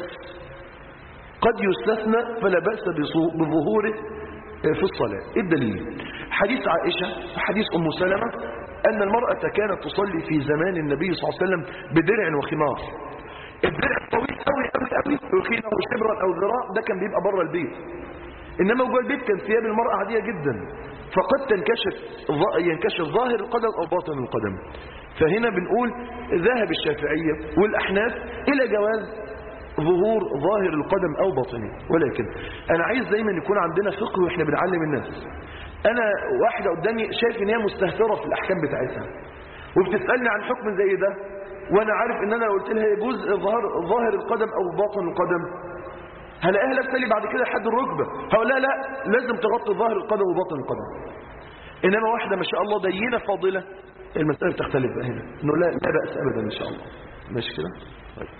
قد يستثنى فلا بأس بظهوره في الصلاة. الدليل حديث عائشة وحديث أم سلمة أن المرأة كانت تصلي في زمان النبي صلى الله عليه وسلم بدرع وخمار. الدرع طويل قوي قوي قوي يخينه شبرا أو ذراع، ده كان بيبقى بره البيت، إنما جوه البيت كان ثياب المرأة عادية جدا، فقد ينكشف ظاهر القدم أو باطن القدم. فهنا بنقول ذهب الشافعية والأحناف إلى جواز ظهور ظاهر القدم أو باطنه. ولكن أنا عايز دايما يكون عندنا فقه وإحنا بنعلم الناس. أنا واحدة قدامي شايف إن هي مستهترة في الأحكام بتاعتها وبتسألني عن حكم زي ده، وأنا عارف إن أنا قلت لها يجوز ظاهر القدم أو باطن القدم، هلاقيها لابسه لي بعد كده لحد الركبة، هقول لها لا لازم تغطي ظاهر القدم وباطن القدم. إنما واحدة ما شاء الله دينة فاضلة المسألة تختلف بقى هنا، إنه لا بأس أبدا إن شاء الله. ماشي كده؟ طيب.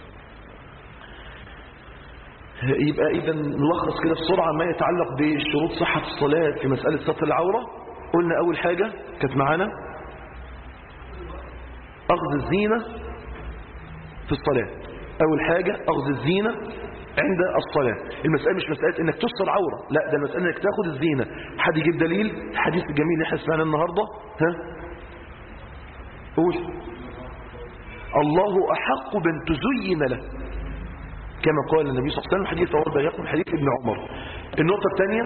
يبقى إذا نلخص كده بسرعة ما يتعلق بشروط صحة الصلاة في مسألة ستر العورة. قلنا أول حاجة كانت معانا أخذ الزينة في الصلاة. أول حاجة أخذ الزينة عند الصلاة. المسألة مش مسألة إنك تستر عورة، لا، ده المسألة إنك تاخد الزينة. حد يجيب دليل؟ الحديث الجميل اللي احنا سمعناه النهاردة، ها؟ قول. الله أحق بأن تزين له، كما قال النبي صلى الله عليه وسلم، حديث رواه البيهقي حديث ابن عمر. النقطة الثانية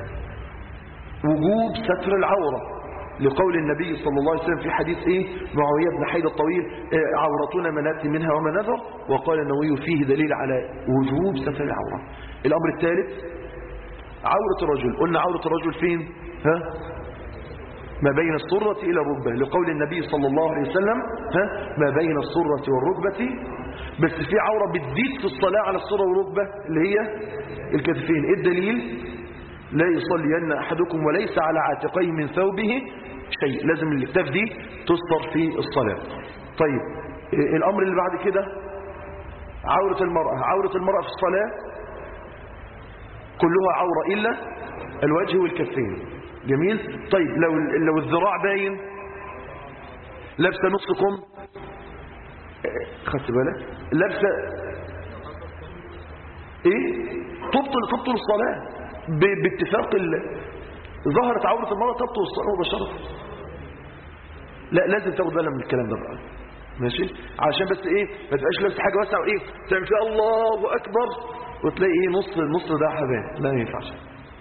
وجوب ستر العورة، لقول النبي صلى الله عليه وسلم في حديث معاوية بن حيد الطويل عورتنا ما نأتي منها وما نذر، وقال النووي فيه دليل على وجوب ستر العورة. الأمر الثالث عورة الرجل. قلنا عورة الرجل فين؟ ها؟ ما بين السرة إلى الركبة، لقول النبي صلى الله عليه وسلم ما بين السرة والركبة. بس في عورة بتزيد في الصلاة على السرة والركبة اللي هي الكتفين. إيه الدليل؟ لا يصلين أحدكم وليس على عاتقيه من ثوبه شيء، لازم الكتاف دي تستر في الصلاة. طيب الأمر اللي بعد كده عورة المرأة. عورة المرأة في الصلاة كلها عورة إلا الوجه والكفين. جميل. طيب لو الذراع باين، لابسه نص كم، خدت بالك، لابسه تبطل الصلاة باتفاق ظهرت عورة المرأة تبطل الصلاة مباشرة. لا لازم تاخد بالك من الكلام ده بقى، ماشي، عشان بس ما تبقاش لابسه حاجه واسعه تعمل فيها الله اكبر وتلاقي نص ده حبان، لا ينفعش.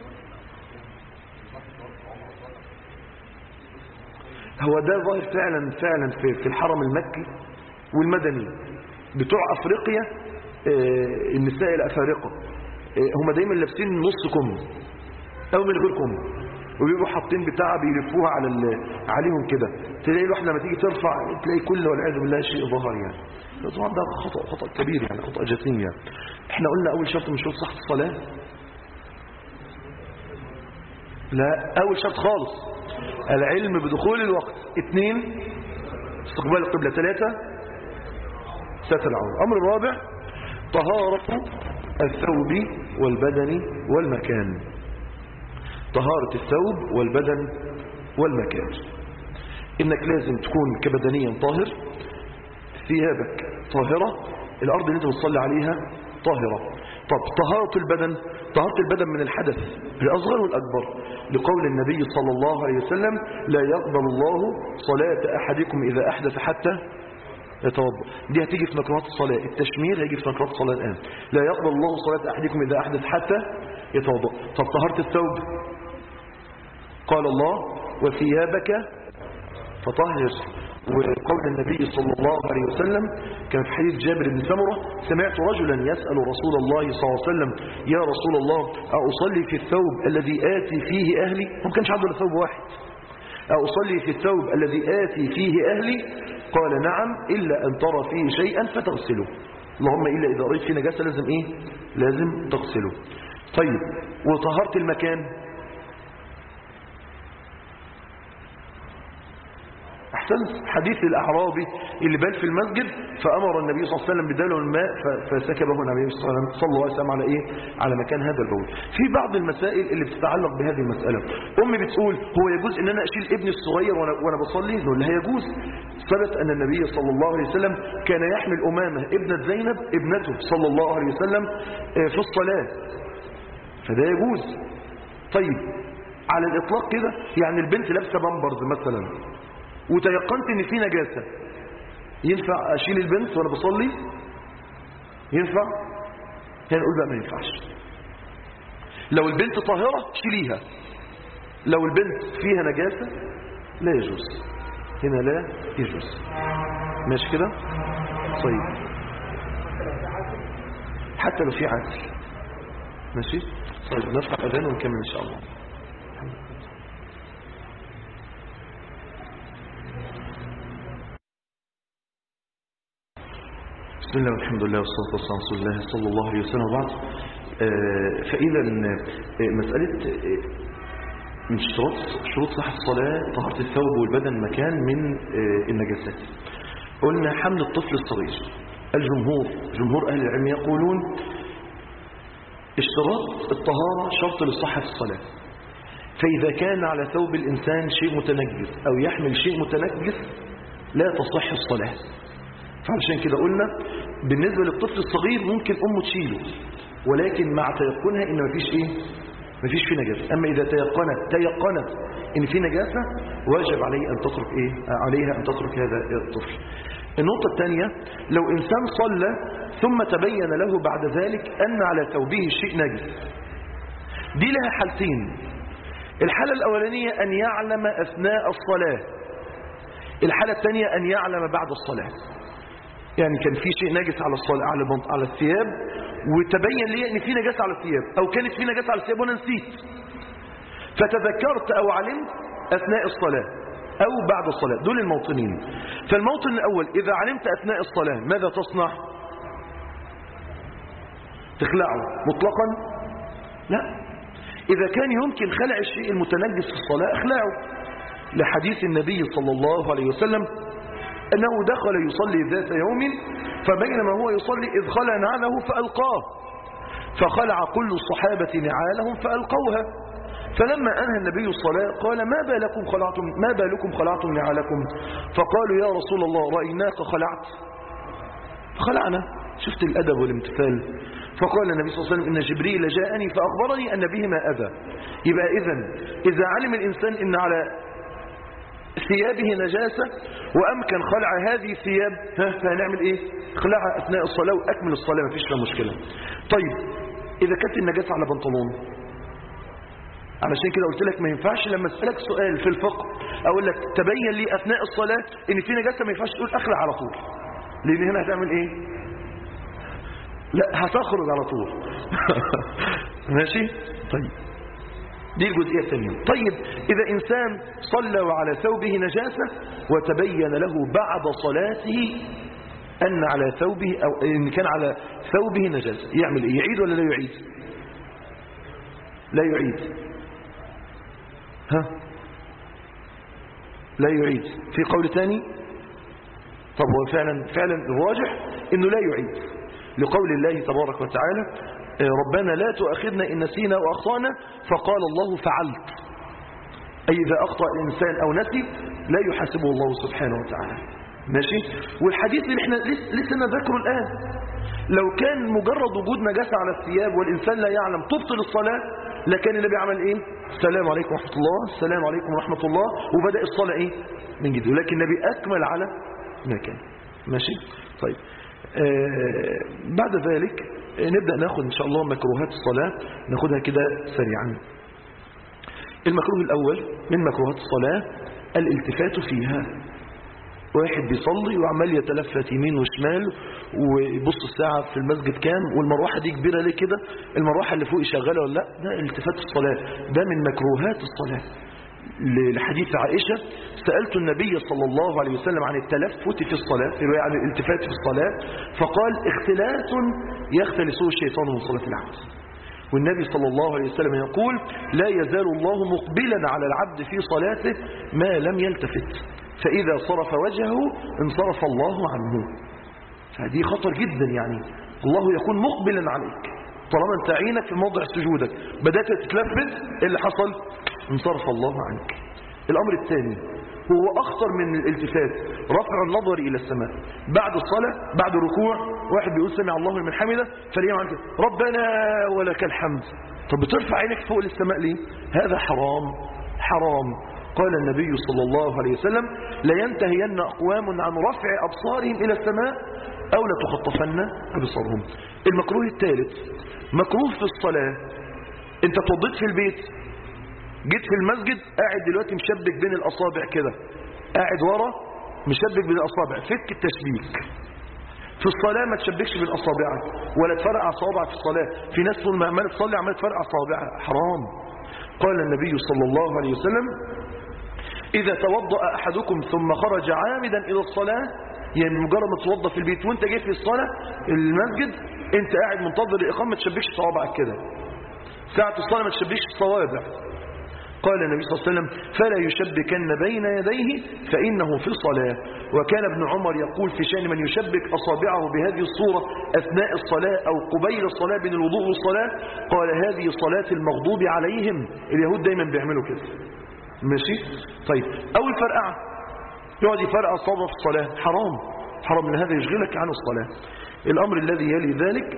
هو ده ظاهر فعلا في الحرم المكي والمدني بتوع افريقيا. النساء الافارقه هم دايما لابسين نص كم او من غير كم، وبيبقوا حاطين بتاع بيلفوها عليهم كده، تلاقي الواحده لما تيجي ترفع تلاقي كل والعياذ بالله شيء ظهر يعني. طبعا ده خطا كبير يعني، خطا جسيم يعني. احنا قلنا اول شرط من شروط صحه الصلاه لا، أول شرط خالص العلم بدخول الوقت. 2 استقبال القبلة. 3 ستر العورة. أمر الرابع طهارة الثوب والبدن والمكان. طهارة الثوب والبدن والمكان، إنك لازم تكون كبدنيا طاهر، ثيابك طاهرة، الأرض اللي أنت بتصلي عليها طاهرة. طب طهارة البدن، طهارة البدن من الحدث الأصغر والأكبر، لقول النبي صلى الله عليه وسلم لا يقبل الله صلاة أحدكم إذا أحدث حتى يتوضأ. دي هتيجي في مكروهات الصلاة، التشمير هيجي في مكروهات الصلاة الآن. لا يقبل الله صلاة أحدكم إذا أحدث حتى يتوضأ. طب طهارة الثوب، قال الله وثيابك فطهر، وقول النبي صلى الله عليه وسلم كان في حديث جابر بن سمرة سمعت رجلا يسأل رسول الله صلى الله عليه وسلم يا رسول الله أصلي في الثوب الذي آتي فيه أهلي؟ ما كانش عنده ثوب واحد. أصلي في الثوب الذي آتي فيه أهلي؟ قال نعم إلا أن ترى فيه شيئا فتغسله. اللهم إلا إذا رأيت فيه نجاسة لازم إيه؟ لازم تغسله. طيب وطهارة المكان، أحسن حديث الأعرابي اللي بال في المسجد فأمر النبي صلى الله عليه وسلم بداله الماء فسكبه النبي صلى الله عليه وسلم على إيه؟ على مكان هذا البول. في بعض المسائل اللي بتتعلق بهذه المسألة، أمي بتقول هو يجوز إن أنا أشيل ابني الصغير وأنا بصلي؟ نقول لها يجوز. ثبت أن النبي صلى الله عليه وسلم كان يحمل أمامة ابنة زينب ابنته صلى الله عليه وسلم في الصلاة، فده يجوز. طيب على الإطلاق كده يعني البنت لابسة بامبرز مثلا وتيقنت ان في نجاسة، ينفع اشيل البنت وانا بصلي؟ ينفع؟ هنا نقول بقى ما ينفعش. لو البنت طاهرة شيليها، لو البنت فيها نجاسة لا يجوز، هنا لا يجوز. ماشي كده؟ طيب حتى لو في عدل. ماشي؟ طيب نرفع اذان ونكمل ان شاء الله. بسم الله والحمد لله والصلاة والسلام على رسول الله صلى الله عليه وسلم. وبعد فإذا مسألة من شروط صحة الصلاة طهارة الثوب والبدن مكان من النجاسات. قلنا حمل الطفل الصغير، جمهور أهل العلم يقولون اشتراط الطهارة شرط لصحة الصلاة، فإذا كان على ثوب الإنسان شيء متنجس أو يحمل شيء متنجس لا تصح الصلاة. فعشان كده قلنا بالنسبة للطفل الصغير ممكن أمه تشيله، ولكن مع تيقنها إن مفيش إيه؟ مفيش فيه نجاسة. أما إذا تيقنت إن فيه نجاسة واجب عليه أن تترك إيه؟ عليها أن تترك هذا الطفل. النقطة الثانية، لو إنسان صلى ثم تبين له بعد ذلك أن على ثوبه شيء نجس، دي لها حالتين. الحالة الأولانية أن يعلم أثناء الصلاة، الحالة الثانية أن يعلم بعد الصلاة. يعني كان في شيء نجس على الصلاة على الثياب وتبين لي ان في نجاسة على الثياب، او كانت في نجاسة على الثياب وانا نسيت، فتذكرت او علمت اثناء الصلاة او بعد الصلاة. دول الموطنين. فالموطن الاول اذا علمت اثناء الصلاة ماذا تصنع؟ تخلعه مطلقا؟ لا، اذا كان يمكن خلع الشيء المتنجس في الصلاة اخلعه، لحديث النبي صلى الله عليه وسلم أنه دخل يصلي ذات يوم فبينما هو يصلي إذ خلع نعله فألقاه، فخلع كل الصحابة نعالهم فألقوها، فلما أنهى النبي الصلاة قال ما بالكم خلعتم نعالكم؟ فقالوا يا رسول الله رأيناك خلعت، فخلعنا. شفت الأدب والامتثال. فقال النبي صلى الله عليه وسلم إن جبريل جاءني فأخبرني أن بهما أذى. يبقى إذا علم الإنسان إن على ثيابه نجاسة وأمكن خلع هذه الثياب فهنعمل إيه؟ خلعها أثناء الصلاة وأكمل الصلاة، ما فيش فيها مشكلة. طيب إذا كانت النجاسة على بنطلون، علشان كده قلت لك ما ينفعش لما أسألك سؤال في الفقه أقول لك تبين لي أثناء الصلاة إن في نجاسة، ما ينفعش تقول أخلع على طول، لأن هنا هتعمل إيه؟ لا، هتخرج على طول. ماشي؟ طيب دي الجزئية الثانية. طيب إذا إنسان صلى وعلى ثوبه نجاسة وتبين له بعد صلاته أن على ثوبه أو إن كان على ثوبه نجاسة، يعمل إيه؟ يعيد ولا لا يعيد؟ لا يعيد. لا يعيد. في قول ثاني؟ طب هو فعلا الراجح انه لا يعيد، لقول الله تبارك وتعالى ربنا لا تؤاخذنا إن نسينا وأخطأنا، فقال الله فعلت، أي إذا أخطأ الإنسان أو نسي لا يحاسبه الله سبحانه وتعالى. ماشي. والحديث اللي احنا لسه نذكره الآن، لو كان مجرد وجود نجاسة على الثياب والإنسان لا يعلم تبطل الصلاة، لكان النبي عمل إيه؟ السلام عليكم ورحمة الله، السلام عليكم ورحمة الله، وبدأ الصلاة إيه؟ من جديد. ولكن النبي أكمل على ما كان. ماشي. طيب بعد ذلك نبدأ ناخد إن شاء الله مكروهات الصلاة، ناخدها كده سريعا. المكروه الأول من مكروهات الصلاة الالتفات فيها. واحد بيصلي وعمال يتلفت يمين وشمال ويبص الساعة في المسجد كام، والمروحة دي كبيرة ليه كده، المروحة اللي فوق شغالة ولا لا، ده التفات الصلاة، ده من مكروهات الصلاة. لحديث عائشة سألت النبي صلى الله عليه وسلم عن التلفت في الصلاة، عن الالتفات في الصلاة، فقال اختلاس يختلسه الشيطان من صلاة العبد. والنبي صلى الله عليه وسلم يقول لا يزال الله مقبلا على العبد في صلاته ما لم يلتفت، فإذا صرف وجهه انصرف الله عنه. فهذه خطر جدا، يعني الله يكون مقبلا عليك طالما انت عينك في موضع سجودك، بدأت تتلفت، اللي حصل انصرف الله عنك. الأمر الثاني هو أخطر من الالتفات، رفع النظر إلى السماء بعد الصلاة، بعد الركوع، واحد بيقول سمع الله لمن حمده فليه عنك ربنا ولك الحمد، طب بترفع عينك فوق للسماء ليه؟ هذا حرام حرام. قال النبي صلى الله عليه وسلم لينتهين أقوام عن رفع أبصارهم إلى السماء أو لتخطفن أبصارهم. المكروه الثالث مكروه في الصلاة، انت توضيت في البيت، جيت في المسجد قاعد دلوقتي مشبك بين الأصابع كده، قاعد ورا مشبك بين الأصابع، فك التشبيك. في الصلاة ما تشبكش بين أصابعك ولا تفرقع صوابعك في الصلاة. في ناس طول ما عمالة تصلي عمالة تفرقع صوابعها، حرام. قال النبي صلى الله عليه وسلم إذا توضأ أحدكم ثم خرج عامدا إلى الصلاة، يعني مجرد ما تتوضأ في البيت وانت جاي في الصلاة المسجد، انت قاعد منتظر الإقامة ما تشبكش صوابعك كده، ساعة الصلاة ما تشبكش الصوابع. قال النبي صلى الله عليه وسلم فلا يشبكن بين يديه فإنه في صلاة. وكان ابن عمر يقول في شأن من يشبك أصابعه بهذه الصورة أثناء الصلاة أو قبيل الصلاة بين الوضوء والصلاة، قال هذه صلاة المغضوب عليهم. اليهود دايما بيعملوا كده. ماشي. طيب أو الفرقعة، يقعد يفرقع صوابعه في الصلاة، حرام حرام، من هذا يشغلك عن الصلاة. الأمر الذي يلي ذلك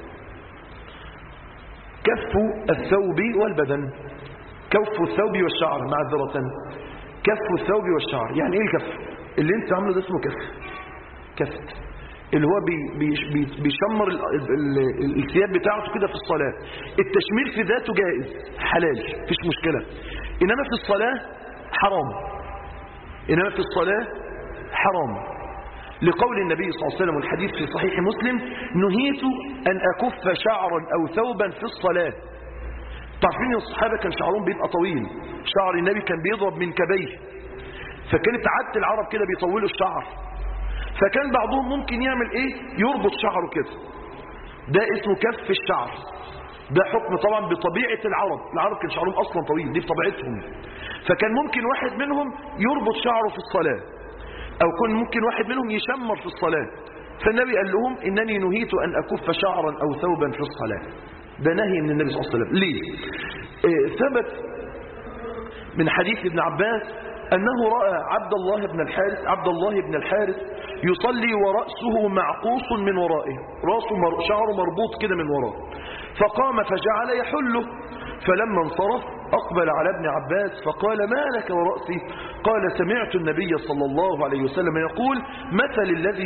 كف الثوب والبدن. كف الثوب والشعر، معذرة، كف الثوب والشعر. يعني ايه الكف؟ اللي انت عامله ده اسمه كف، اللي هو بيشمر الثياب بتاعته كده في الصلاة. التشمير في ذاته جائز حلال مفيش مشكلة، انما في الصلاة حرام، انما في الصلاة حرام، لقول النبي صلى الله عليه وسلم الحديث في صحيح مسلم نهيت أن أكف شعرا أو ثوبا في الصلاة. تعرفين الصحابة كان شعرهم بيبقى طويل، شعر النبي كان بيضرب من كبيه، فكانت عادة العرب كده بيطولوا الشعر، فكان بعضهم ممكن يعمل ايه، يربط شعره كده، ده اسمه كف الشعر. ده حكم طبعا بطبيعة العرب كان شعرهم اصلا طويل، دي بطبيعتهم، فكان ممكن واحد منهم يربط شعره في الصلاة، او كان ممكن واحد منهم يشمر في الصلاة. فالنبي قال لهم انني نهيت ان اكف شعرا او ثوبا في الصلاة. ده نهي من النبي صلى الله عليه وسلم. ليه؟ ثبت من حديث ابن عباس أنه رأى عبد الله بن الحارث يصلي ورأسه معقوص من ورائه، رأسه شعره مربوط كده من وراه، فقام فجعل يحله، فلما انصرف أقبل على ابن عباس فقال ما لك ورأسي؟ قال سمعت النبي صلى الله عليه وسلم يقول مثل الذي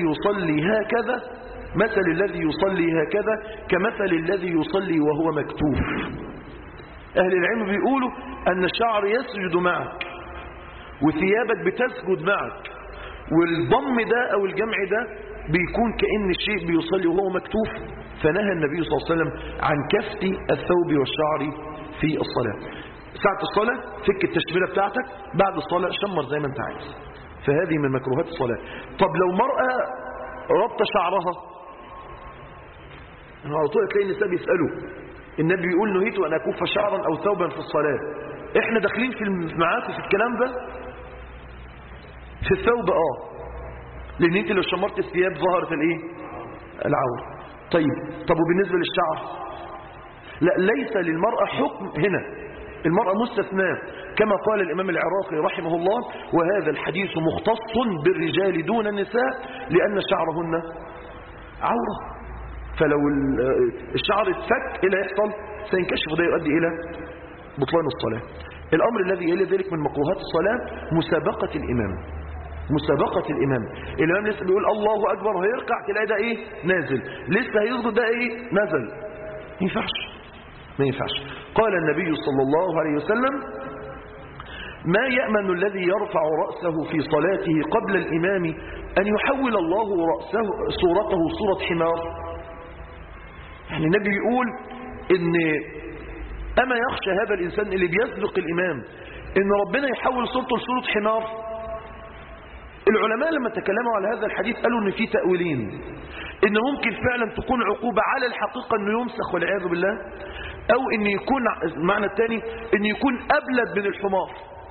يصلي هكذا كمثل الذي يصلي وهو مكتوف. أهل العلم بيقولوا أن الشعر يسجد معك وثيابك بتسجد معك، والضم ده أو الجمع ده بيكون كأن الشيء بيصلي وهو مكتوف. فنهى النبي صلى الله عليه وسلم عن كف الثوب والشعر في الصلاة. ساعة الصلاة فك التشميرة بتاعتك، بعد الصلاة شمر زي ما انت عايز. فهذه من مكروهات الصلاة. طب لو مرأة ربط شعرها، أنا على طول تلاقي النساء بيسألوا النبي يقول نهيت أن أكف شعرا أو ثوبا في الصلاة، احنا داخلين معاكم في الكلام ده في الثوب لان انت لو شمرت الثياب ظهرت الايه العورة. طب وبالنسبة للشعر لا، ليس للمرأة حكم هنا، المرأة مستثناة كما قال الإمام العراقي رحمه الله، وهذا الحديث مختص بالرجال دون النساء لأن شعرهن عورة، فلو الشعر اتفك إلى يحصل سينكشف، وده يؤدي إلى بطلان الصلاة. الأمر الذي يلي ذلك من مكروهات الصلاة مسابقة الإمام. مسابقة الإمام لسه بيقول الله أكبر، هيركع تلاقي ده إيه نازل، لسه هيسجد ده إيه نزل، ما ينفعش. قال النبي صلى الله عليه وسلم: ما يأمن الذي يرفع رأسه في صلاته قبل الإمام أن يحول الله رأسه صورته صورة حمار. يعني النبي يقول إن أما يخشى هذا الإنسان اللي بيسبق الإمام إن ربنا يحول صورته لصورة حمار. العلماء لما تكلموا على هذا الحديث قالوا إن فيه تأويلين، إن ممكن فعلا تكون عقوبة على الحقيقة إنه يمسخ والعياذ بالله، أو إن يكون المعنى الثاني إن يكون أبلد من الحمار.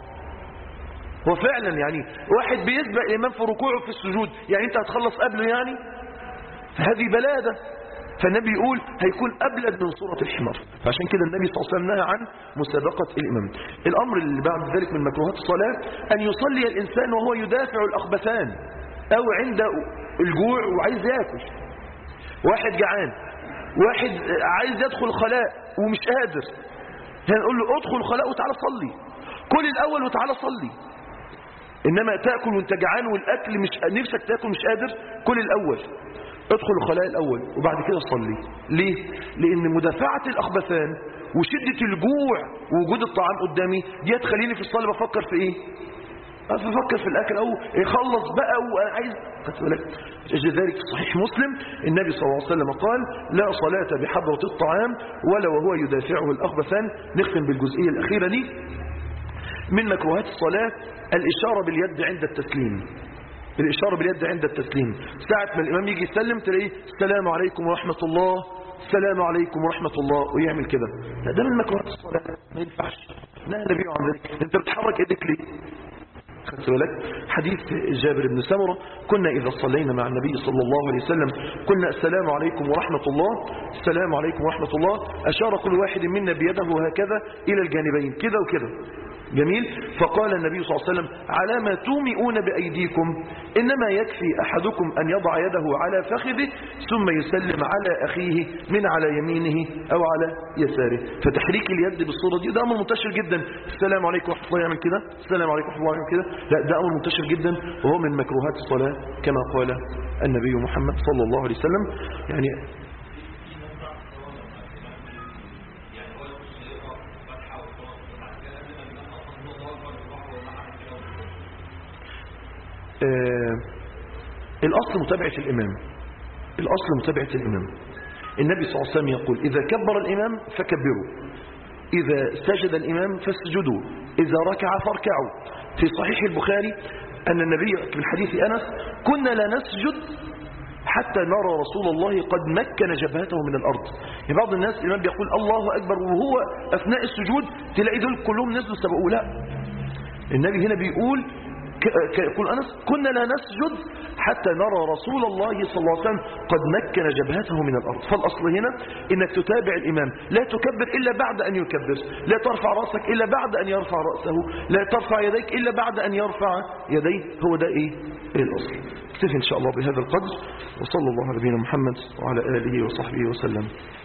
وفعلا يعني واحد بيسبق الإمام في ركوعه في السجود، يعني أنت هتخلص قبله يعني، فهذه بلادة. فالنبي يقول هيكون أبلد من صورة الحمار، فعشان كده النبي صلى الله عليه وسلم نهى عن مسابقة الإمام. الأمر اللي بعد ذلك من مكروهات الصلاة أن يصلي الإنسان وهو يدافع الأخبثان أو عند الجوع وعايز يأكل. واحد جعان، واحد عايز يدخل خلاء ومش قادر، هنقول له ادخل خلاء وتعالى صلي، كل الأول وتعالى صلي. إنما تأكل وانت جعان والأكل مش نفسك تأكل مش قادر، كل الأول، ادخل الخلاء الأول وبعد كده صلي. ليه؟ لأن مدافعة الأخبثان وشدة الجوع ووجود الطعام قدامي دي هتخليني في الصلاة بفكر في إيه؟ بفكر في الأكل أو يخلص بقى وأنا عايز لذلك في صحيح مسلم النبي صلى الله عليه وسلم قال: لا صلاة بحضرة الطعام ولا وهو يدافعه الأخبثان. نختم بالجزئية الأخيرة دي من مكروهات الصلاة: الإشارة باليد عند التسليم. الإشارة باليد عند التسليم، ساعة ما الإمام يجي يسلم تلاقيه السلام عليكم ورحمة الله، السلام عليكم ورحمة الله، ويعمل كده. ده من مكروهات الصلاة، ما ينفعش. نهى النبي عن ذلك. انت بتحرك ايدك ليه؟ خدت بالك؟ حديث جابر بن سمرة: كنا إذا صلينا مع النبي صلى الله عليه وسلم كنا السلام عليكم ورحمة الله، السلام عليكم ورحمة الله، أشار كل واحد منا بيده هكذا إلى الجانبين كده وكده. جميل. فقال النبي صلى الله عليه وسلم: على ما تومئون بأيديكم، إنما يكفي أحدكم أن يضع يده على فخذه ثم يسلم على أخيه من على يمينه أو على يساره. فتحريك اليد بالصورة دي ده أمر منتشر جدا. السلام عليكم ورحمة الله يعمل كده، السلام عليكم ورحمة الله يعمل كده، لا ده أمر منتشر جدا وهو من مكروهات الصلاة كما قال النبي محمد صلى الله عليه وسلم. يعني الأصل متابعة الإمام. الأصل متابعة الإمام. النبي صلى الله عليه وسلم يقول: إذا كبر الإمام فكبروا، إذا سجد الإمام فاسجدوا، إذا ركع فاركعوا. في صحيح البخاري أن النبي في الحديث أنس: كنا لا نسجد حتى نرى رسول الله قد مكن جبهته من الأرض. يعني بعض الناس الإمام بيقول الله أكبر وهو أثناء السجود تلاقي دول كلهم نزلوا سبقوا. لا، النبي هنا بيقول يقول أنس: كنا لا نسجد حتى نرى رسول الله صلى الله عليه وسلم قد مكن جبهته من الأرض. فالأصل هنا إنك تتابع الإمام، لا تكبر إلا بعد أن يكبر، لا ترفع رأسك إلا بعد أن يرفع رأسه، لا ترفع يديك إلا بعد أن يرفع يديه. هو ده إيه الأصل. اكتفي إن شاء الله بهذا القدر، وصلى الله على نبينا محمد وعلى آله وصحبه وسلم.